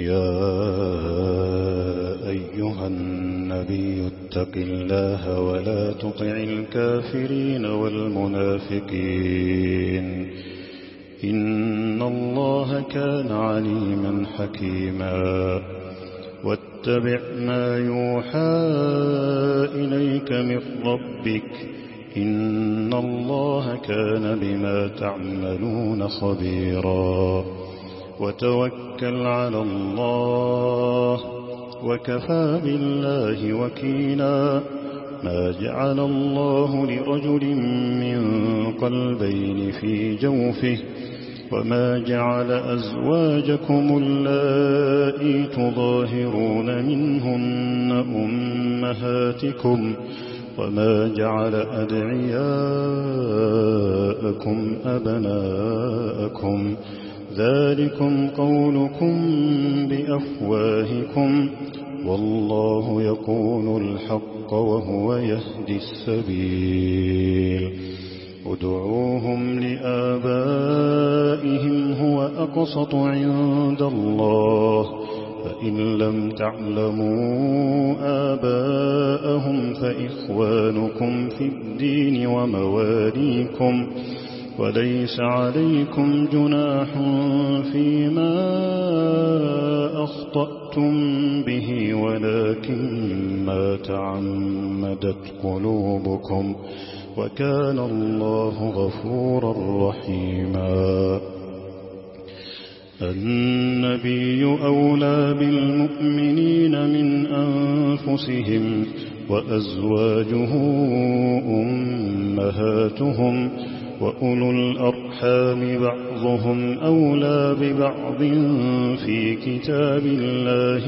يا أيها النبي اتق الله ولا تطع الكافرين والمنافقين إن الله كان عليما حكيما واتبع ما يوحى إليك من ربك إن الله كان بما تعملون خبيرا وتوكل على الله وكفى بالله وكيلا ما جعل الله لرجل من قلبين في جوفه وما جعل أزواجكم اللائي تظاهرون منهن أمهاتكم وما جعل أدعياءكم أبناءكم ذلكم قولكم بأفواهكم والله يقول الحق وهو يهدي السبيل ادعوهم لآبائهم هو أقسط عند الله فإن لم تعلموا آباءهم فإخوانكم في الدين ومواليكم وليس عليكم جناح فيما أخطأتم به ولكن ما تعمدت قلوبكم وكان الله غفورا رحيما النبي أولى بالمؤمنين من أنفسهم وأزواجه أمهاتهم وأولو الأرحام بعضهم أولى ببعض في كتاب الله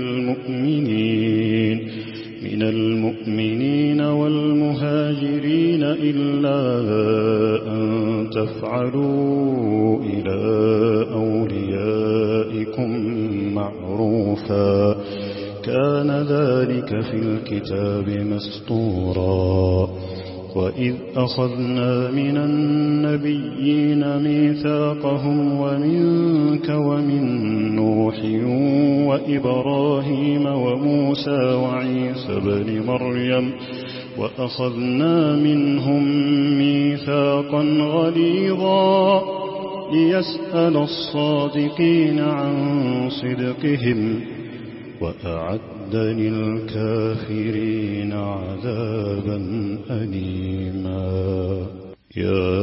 من المؤمنين والمهاجرين إلا أن تفعلوا إلى أوليائكم معروفا كان ذلك في الكتاب مسطورا وإذ أخذنا من النبيين ميثاقهم ومنك ومن نوح وإبراهيم وموسى وعيسى بن مريم وأخذنا منهم ميثاقا غليظا ليسأل الصادقين عن صدقهم وأعد للكافرين عذابا أليما يا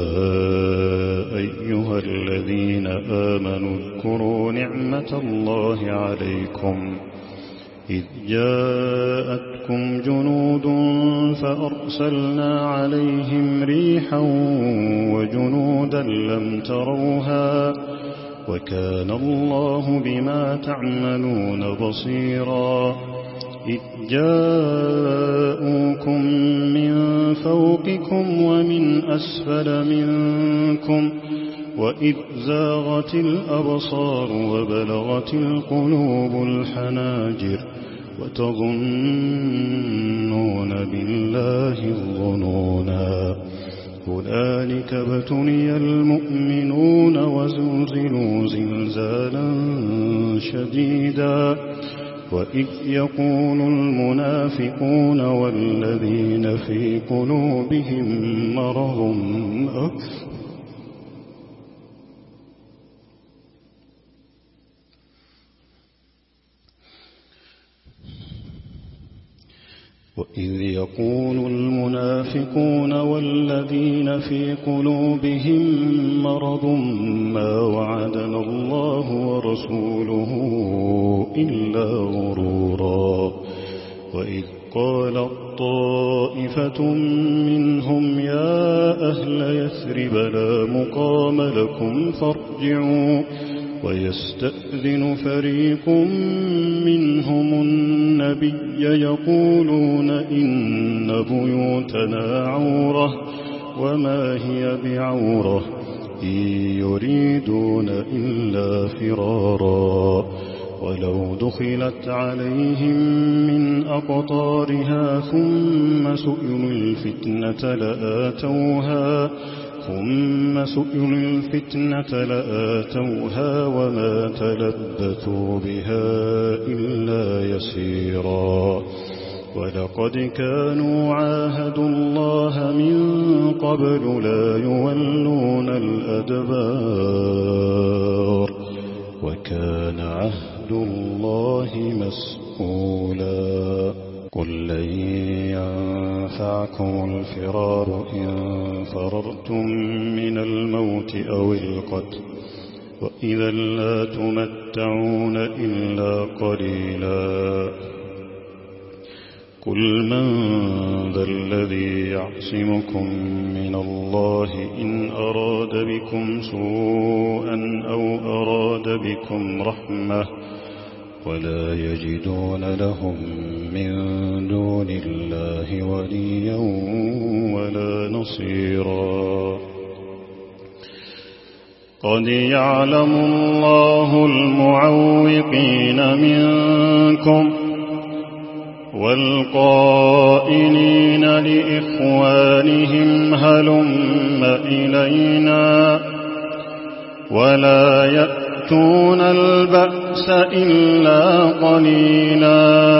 أيها الذين آمنوا اذكروا نعمة الله عليكم إذ جاءتكم جنود فأرسلنا عليهم ريحا وجنودا لم تروها وكان الله بما تعملون بصيرا إذ جاءوكم من فوقكم ومن أسفل منكم وإذ زاغت الأبصار وبلغت القلوب الحناجر وتظنون بالله الظنونا هنالك ابتلي المؤمنون وزلزلوا زلزالا شديدا وإذ يقول المنافقون والذين في قلوبهم مرض وإذ يقول المنافقون والذين في قلوبهم مرض ما وعدنا الله ورسوله إلا غرورا وإذ قالت طائفة منهم يا أهل يثرب لا مقام لكم فارجعوا ويستأذن فريق منهم النبي يقولون إن بيوتنا عورة وما هي بعورة إن يريدون إلا فرارا ولو دخلت عليهم من أقطارها ثم سئلوا الفتنة ثم سئلوا الفتنة لآتوها وما تلبثوا بها إلا يسيرا ولقد كانوا عاهدوا الله من قبل لا يولون الأدبار وكان عهد الله مسؤولا قل لن ينفعكم الفرار إن فررتم من الموت أو القتل وإذا لا تمتعون إلا قليلا قل من ذا الذي يعصمكم من الله إن أراد بكم سوءا أو أراد بكم رحمة ولا يجدون لهم من دون الله وليا ولا نصيرا قد يعلم الله المعوقين منكم والقائلين لإخوانهم هلم إلينا ولا يأتون البأس إلا قليلا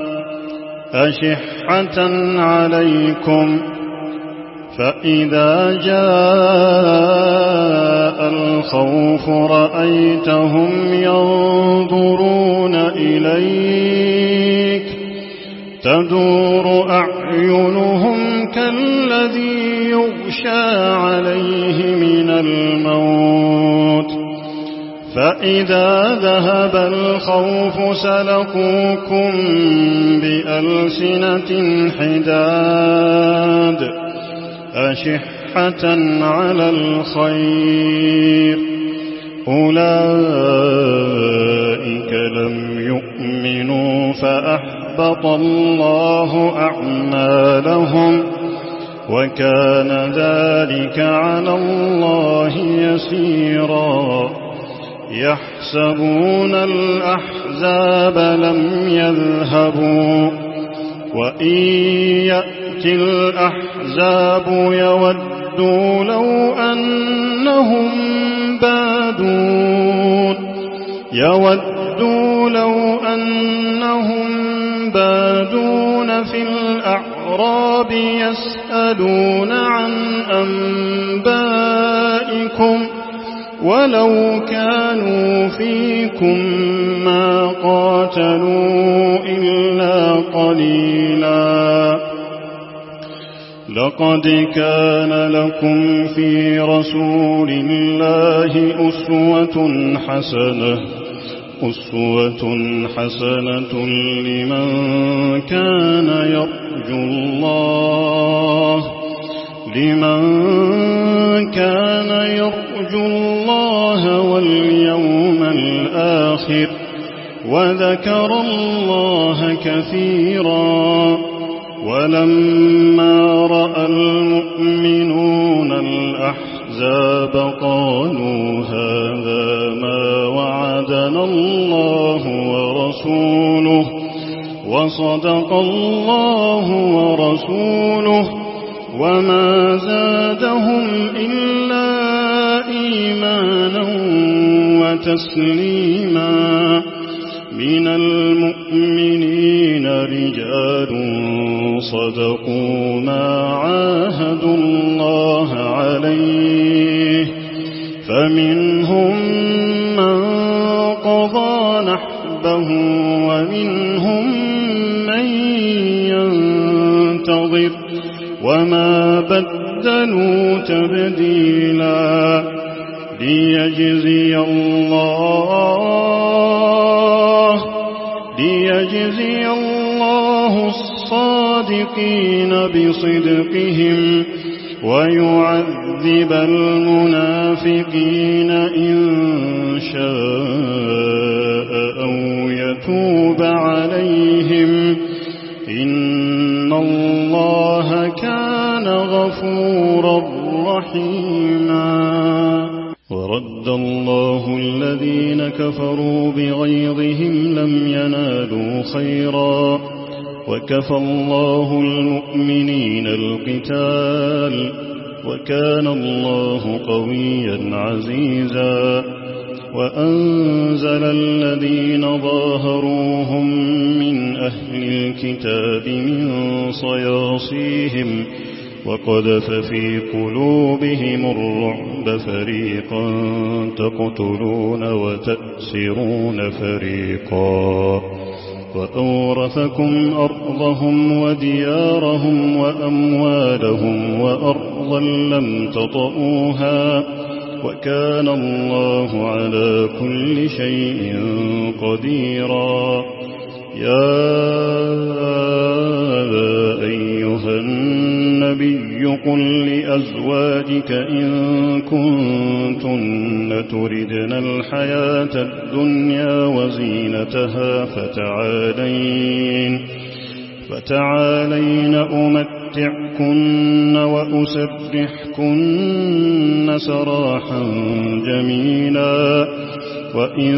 أشحة عليكم فإذا جاء الخوف رأيتهم ينظرون إليك تدور أعينهم كالذي يغشى عليه من الموت فإذا ذهب الخوف سلقوكم بألسنة حداد أشحة على الخير أولئك لم يؤمنوا فأحبط الله أعمالهم وكان ذلك على الله يسيرا يحسبون الأحزاب لم يذهبوا وإن يأتي الأحزاب يودوا لو أنهم بادون في الأعراب يسألون عن أنبائكم ولو كانوا فيكم ما قاتلوا إلا قليلا لقد كان لكم في رسول الله أسوة حسنة لمن كان يرجو الله واليوم الآخر وذكر الله كثيرا ولما رأى المؤمنون الأحزاب قالوا هذا ما وعدنا الله ورسوله وصدق الله ورسوله وما زادهم إلا إيمانا وتسليما من المؤمنين رجال صدقوا ما عاهدوا الله عليه فمنهم من قضى نحبه ومنهم من ينتظر وما بدلوا تبديلا ليجزي الله الصادقين بصدقهم ويعذب المنافقين إن شاء أو يتوب عليهم إن الله كان غفورا رحيما ورد الله الذين كفروا بغيظهم لم ينالوا خيرا وكفى الله المؤمنين القتال وكان الله قويا عزيزا وأنزل الذين ظاهروهم من أهل الكتاب من صياصيهم وقذف في قلوبهم الرعب فريقا تقتلون وتأسرون فريقا وأورثكم أرضهم وديارهم وأموالهم وأرضا لم تطئوها وكان الله على كل شيء قديرا يا أيها النبي قل لأزواجك إن كنتن تردن الحياة الدنيا وزينتها فتعالين أمتعكن وأسرحكن سراحا جميلا وإن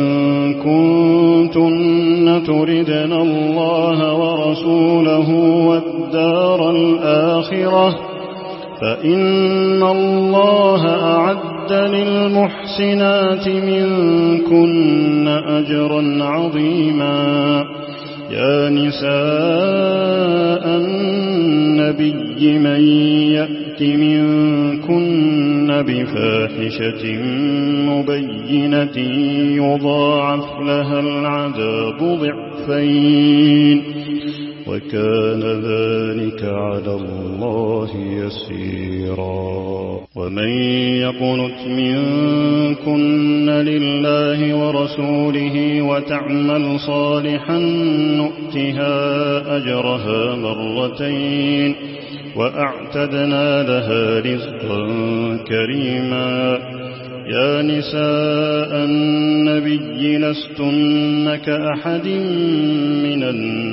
كنتن تردن الله ورسوله والدار الآخرة فإن الله أعد للمحسنات منكن أجرا عظيما يا نساء النبي من يأت منكن بفاحشة مبينة يضاعف لها العذاب ضعفين وكان ذلك على الله يسيرا ومن يقنت منكن لله ورسوله وتعمل صالحا نؤتها أجرها مرتين وأعتدنا لها رزقا كريما يا نساء النبي لستن كأحد من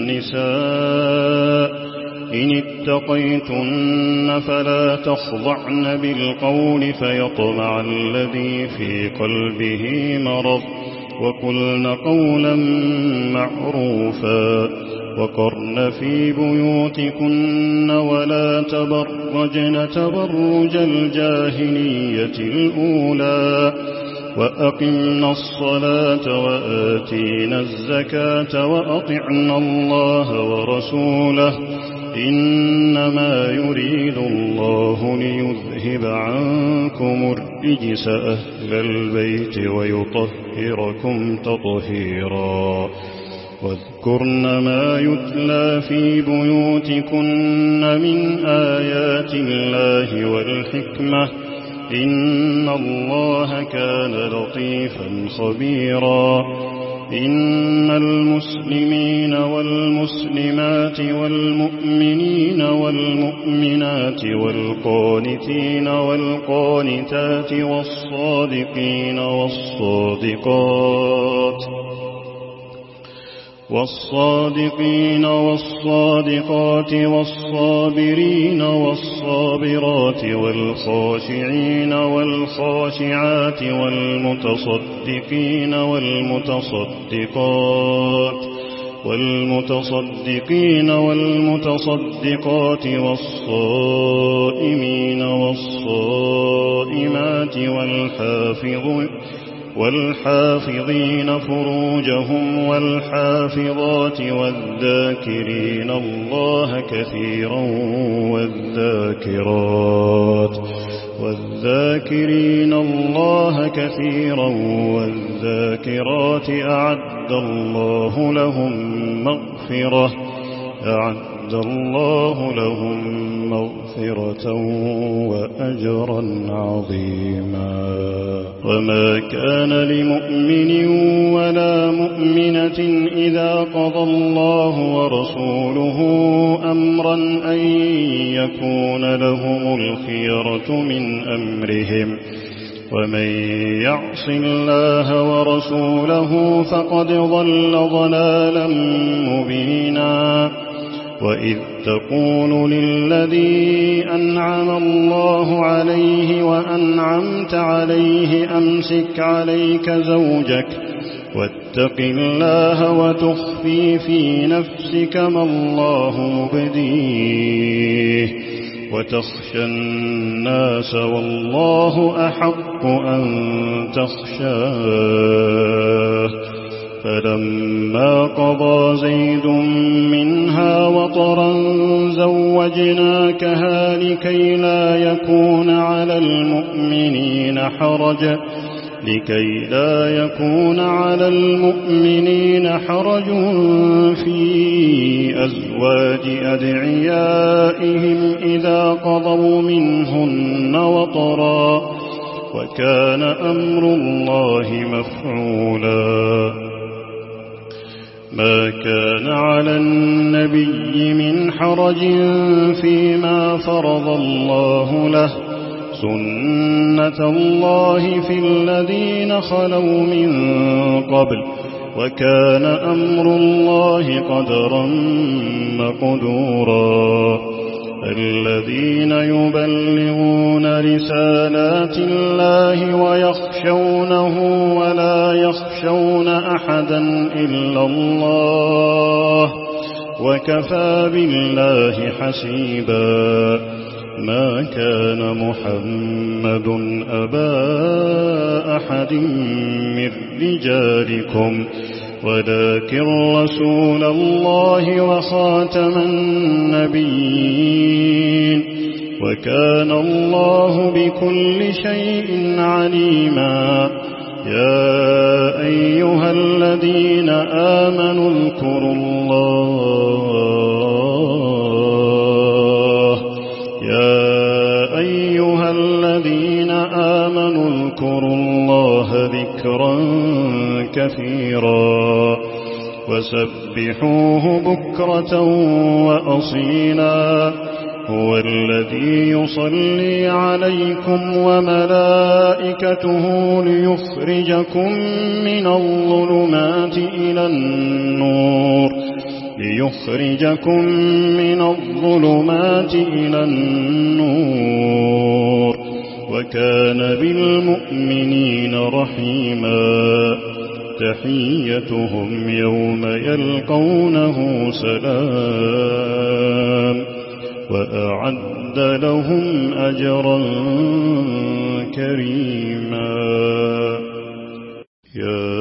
النساء إن اتقيتن فلا تخضعن بالقول فيطمع الذي في قلبه مرض وقلن قولا معروفا وقرن في بيوتكن ولا تبرجن تبرج الجاهلية الأولى وأقمنا الصلاة وآتينا الزكاة وأطعنا الله ورسوله إنما يريد الله ليذهب عنكم الرجس أهل البيت ويطهركم تطهيرا واذكرن ما يتلى في بيوتكن من آيات الله والحكمة إن الله كان لطيفا خبيرا إن المسلمين والمسلمات والمؤمنين والمؤمنات والقانتين والقانتات والصادقين والصادقات والصابرين والصابرات والخاشعين والخاشعات والمتصدقين والمتصدقات والصائمين والصائمات والحافظين فروجهم والحافظات والذاكرين الله كثيرا والذاكرات أعد الله لهم مغفرة وأجرا عظيما وما كان لمؤمن ولا مؤمنة إذا قضى الله ورسوله أمرا أن يكون لهم الخيرة من أمرهم ومن يعص الله ورسوله فقد ضل ضلالا مبينا وإذ تقول للذي أنعم الله عليه وأنعمت عليه أمسك عليك زوجك واتق الله وتخفي في نفسك ما الله مبديه وتخشى الناس والله أحق أن تخشاه. فلما قضى زيد منها وطرا زوجناكها لكي لا يكون على المؤمنين حرج في أزواج أدعيائهم إذا قضوا منهن وطرا، وكان أمر الله مفعولا. ما كان على النبي من حرج فيما فرض الله له، سنة الله في الذين خلوا من قبل، وكان أمر الله قدرا مقدورا. الذين يبلغون رسالات الله ويخشونه ولا يخشون أحدا إلا الله، وكفى بالله حسيبا. ما كان محمد أبا أحد من رجالكم ولكن رسول الله وخاتم النبيين، وكان الله بكل شيء عليما. يا أيها الذين آمنوا اذكروا الله ذكرا كثيرا وسبحوه بكرة وأصيلا. هو الذي يصلي عليكم وملائكته ليخرجكم من الظلمات إلى النور، وكان بالمؤمنين رحيما. تحيتهم يوم يلقونه سلام، وأعد لهم أجرا كريما. يا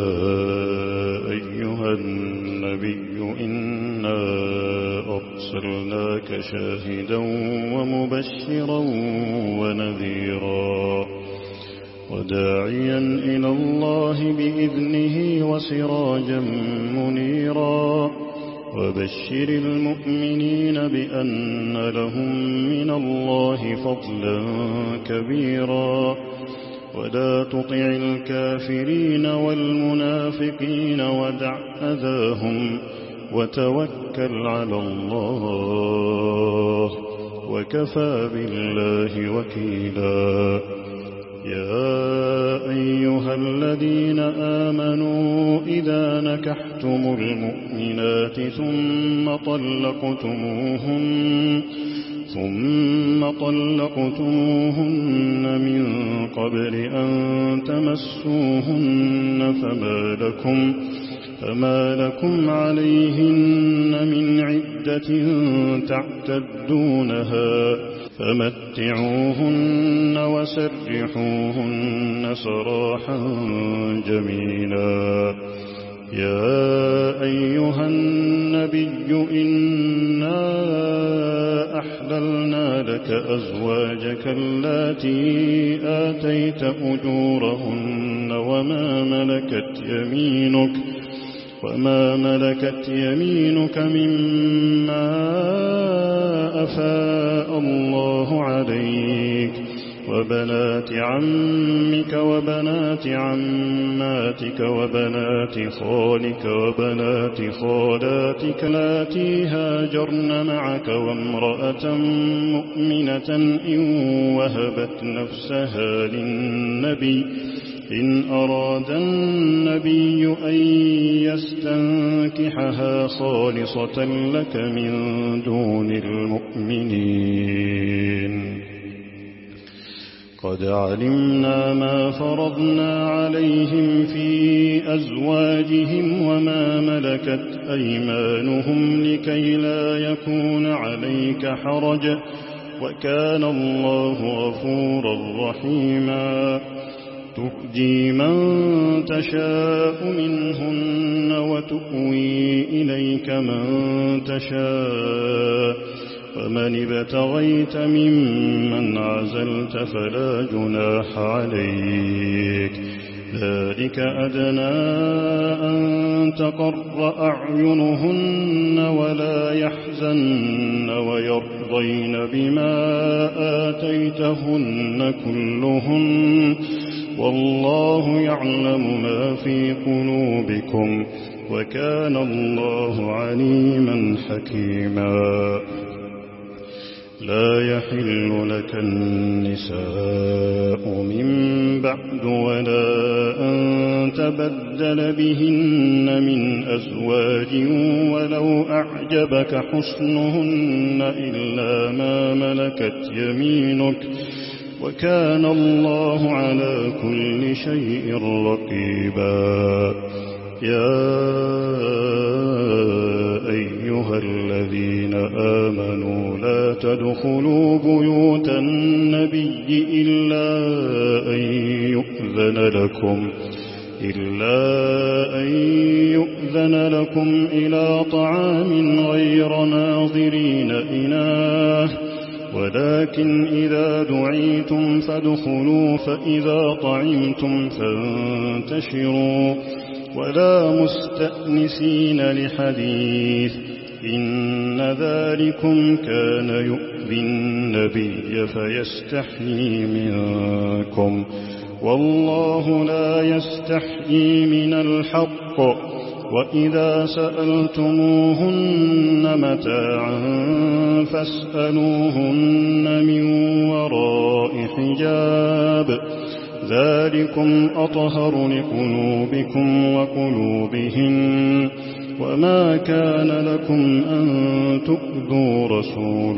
أيها النبي إنا أرسلناك شاهدا ومبشرا ونذيرا وداعيا إلى الله بإذنه وسراجا منيرا. وبشر المؤمنين بأن لهم من الله فضلا كبيرا. ولا تطع الكافرين والمنافقين ودع أذاهم وتوكل على الله، وكفى بالله وكيلا. يا أيها الذين آمنوا إذا نكحتم المؤمنات ثم طلقتموهن من قبل أن تمسوهن فما لكم عليهن من عدة تعتدونها، فمتعوهن وسرحوهن سراحا جميلا. يا أيها النبي إنا أحللنا لك أزواجك اللاتي آتيت أجورهن وما ملكت يمينك مما أفاء الله عليك، وبنات عمك وبنات عماتك وبنات خالك وبنات خالاتك اللاتي هاجرن معك، وامرأة مؤمنة إن وهبت نفسها للنبي إن أراد النبي أن يستنكحها خالصة لك من دون المؤمنين. قد علمنا ما فرضنا عليهم في أزواجهم وما ملكت أيمانهم لكي لا يكون عليك حرج، وكان الله غفورا رحيما ترجي من تشاء منهن وتؤوي إليك من تشاء فمن ابتغيت ممن عزلت فلا جناح عليك ذلك أدنى أن تقر أعينهن ولا يحزن ويرضين بما آتيتهن كلهن والله يعلم ما في قلوبكم وكان الله عليما حكيما لا يحل لك النساء من بعد ولا أن تبدل بهن من أزواج ولو أعجبك حسنهن إلا ما ملكت يمينك وكان الله على كل شيء رقيبا يا أيها الذين آمنوا لا تدخلوا بيوت النبي إلا أن يؤذن لكم إلى طعام غير ناظرين إناه ولكن إذا دعيتم فادخلوا فإذا طعمتم فانتشروا ولا مستأنسين لحديث إن ذلكم كان يؤذي النبي فيستحيي منكم والله لا يستحيي من الحق وإذا سألتموهن متاعا فاسألوهن من وراء حجاب ذلكم أطهر لقلوبكم وقلوبهن وما كان لكم أن تؤذوا رسول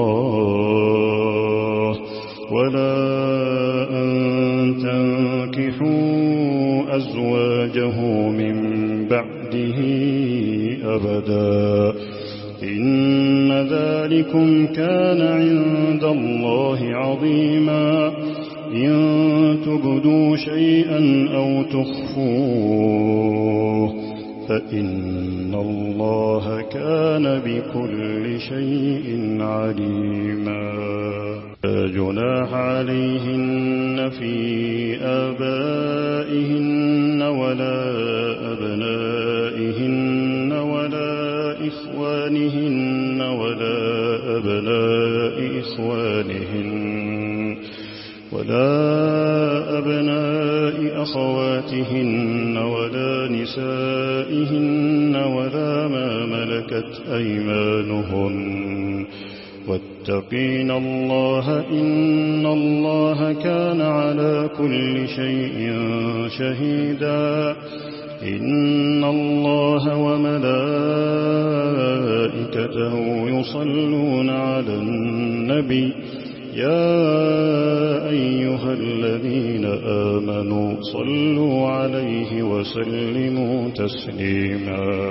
الله ولا أن تنكحوا أزواجه من بعده أبدا إن ذلكم كان عند الله عظيما إن تبدوا شيئا أو تخفوه فإن الله كان بكل شيء عليما لا جناح عليهن في آبائهن ولا أبنائهن ولا إخوانهن ولا أبناء إخوانهن ولا أبناء أخواتهن ولا نسائهن ولا ما ملكت أيمانهن واتقين الله إن الله كان على كل شيء شهيدا إن الله وملائكته يصلون على النبي يا أيها الذين آمنوا صلوا عليه وسلموا تسليما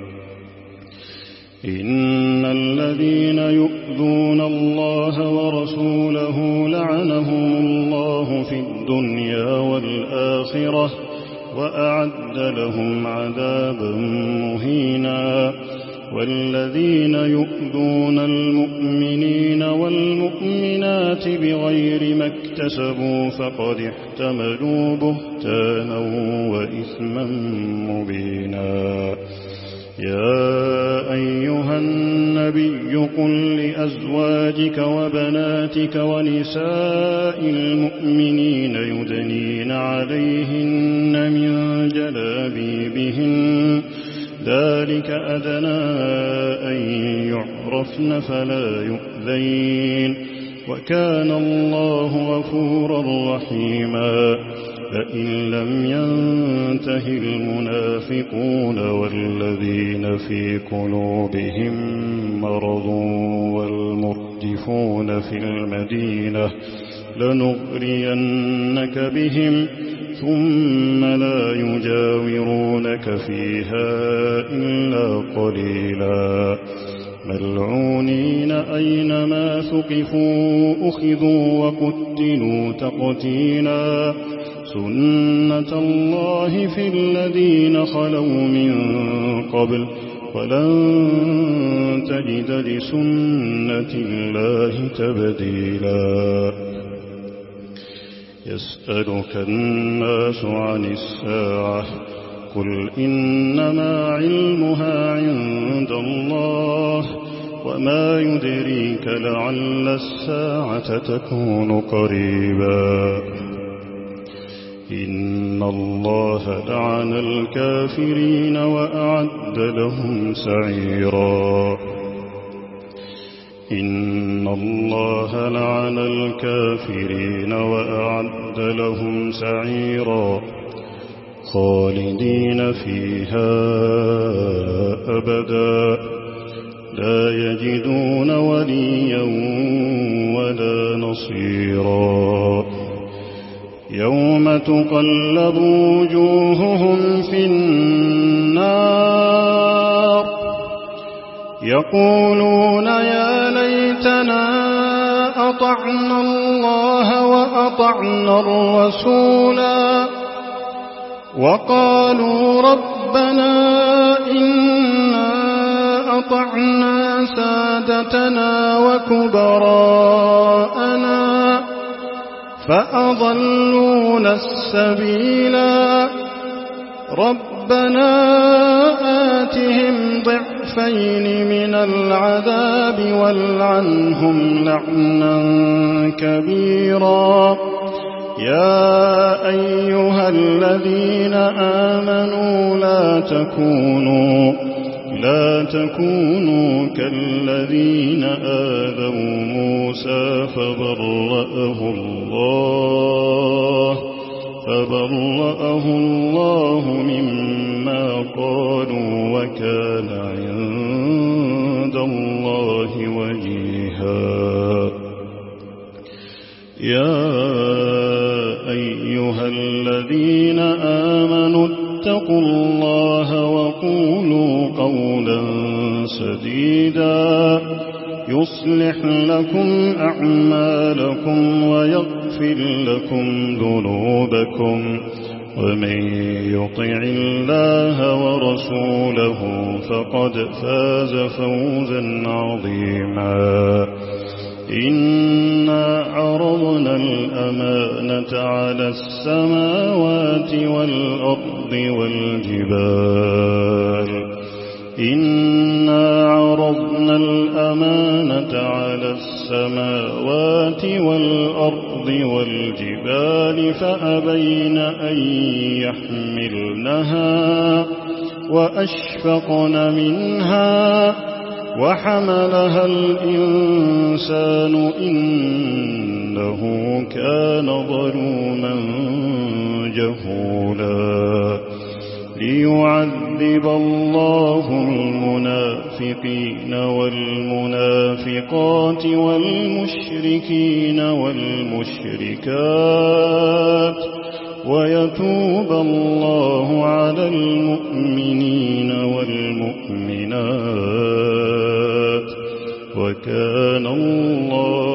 إن الذين يؤذون الله ورسوله لعنهم الله في الدنيا والآخرة وأعد لهم عذابا مهينا والذين يؤذون المؤمنين والمؤمنات بغير ما اكتسبوا فقد احتملوا بهتانا وإثما مبينا يا أيها النبي قل لأزواجك وبناتك ونساء المؤمنين يدنين عليهن من جلابيبهن ذلك أدنى أن يعرفن فلا يؤذين وكان الله غفورا رحيما فإن لم ينته المنافقون والذين في قلوبهم مرض والمرجفون في المدينة لنغرينك بهم ثم لا يجاورونك فيها إلا قليلا ملعونين أينما ثقفوا أخذوا وقتلوا تقتيلا سنة الله في الذين خلوا من قبل ولن تجد لسنة الله تبديلا يسألك الناس عن الساعة قل إنما علمها عند الله وما يدريك لعل الساعة تكون قريبا إن الله لعن الكافرين وأعد لهم سعيرا إن الله لعن الكافرين وأعد لهم سعيرا خالدين فيها أبدا لا يجدون وليا ولا نصيرا يوم تقلب وجوههم في النار يقولون يا ليتنا أطعنا الله وأطعنا الرسولا وقالوا ربنا إنا أطعنا سادتنا وكبراءنا فأضلونا السبيلا ربنا آتهم ضعفين من العذاب والعنهم لعنا كبيرا يا أيها الذين آمنوا لا تكونوا كالذين آذوا موسى فبرأه الله مما قالوا وكان عند الله وجيها يا أيها الذين آمنوا اتقوا الله وقولوا قولا سديدا يصلح لكم أعمالكم ويغفر لكم ذنوبكم ومن يطع الله ورسوله فقد فاز فوزا عظيما إنا عرضنا الأمانة على السماوات والأرض والجبال إنا عرضنا الأمانة على السماوات والأرض والجبال فأبين أن يحملنها وأشفقن منها وحملها الإنسان إنه كان ظلوما جهولا ليعذب الله المنافقين والمنافقات والمشركين والمشركات ويتوب الله على المؤمنين والمؤمنات وكان الله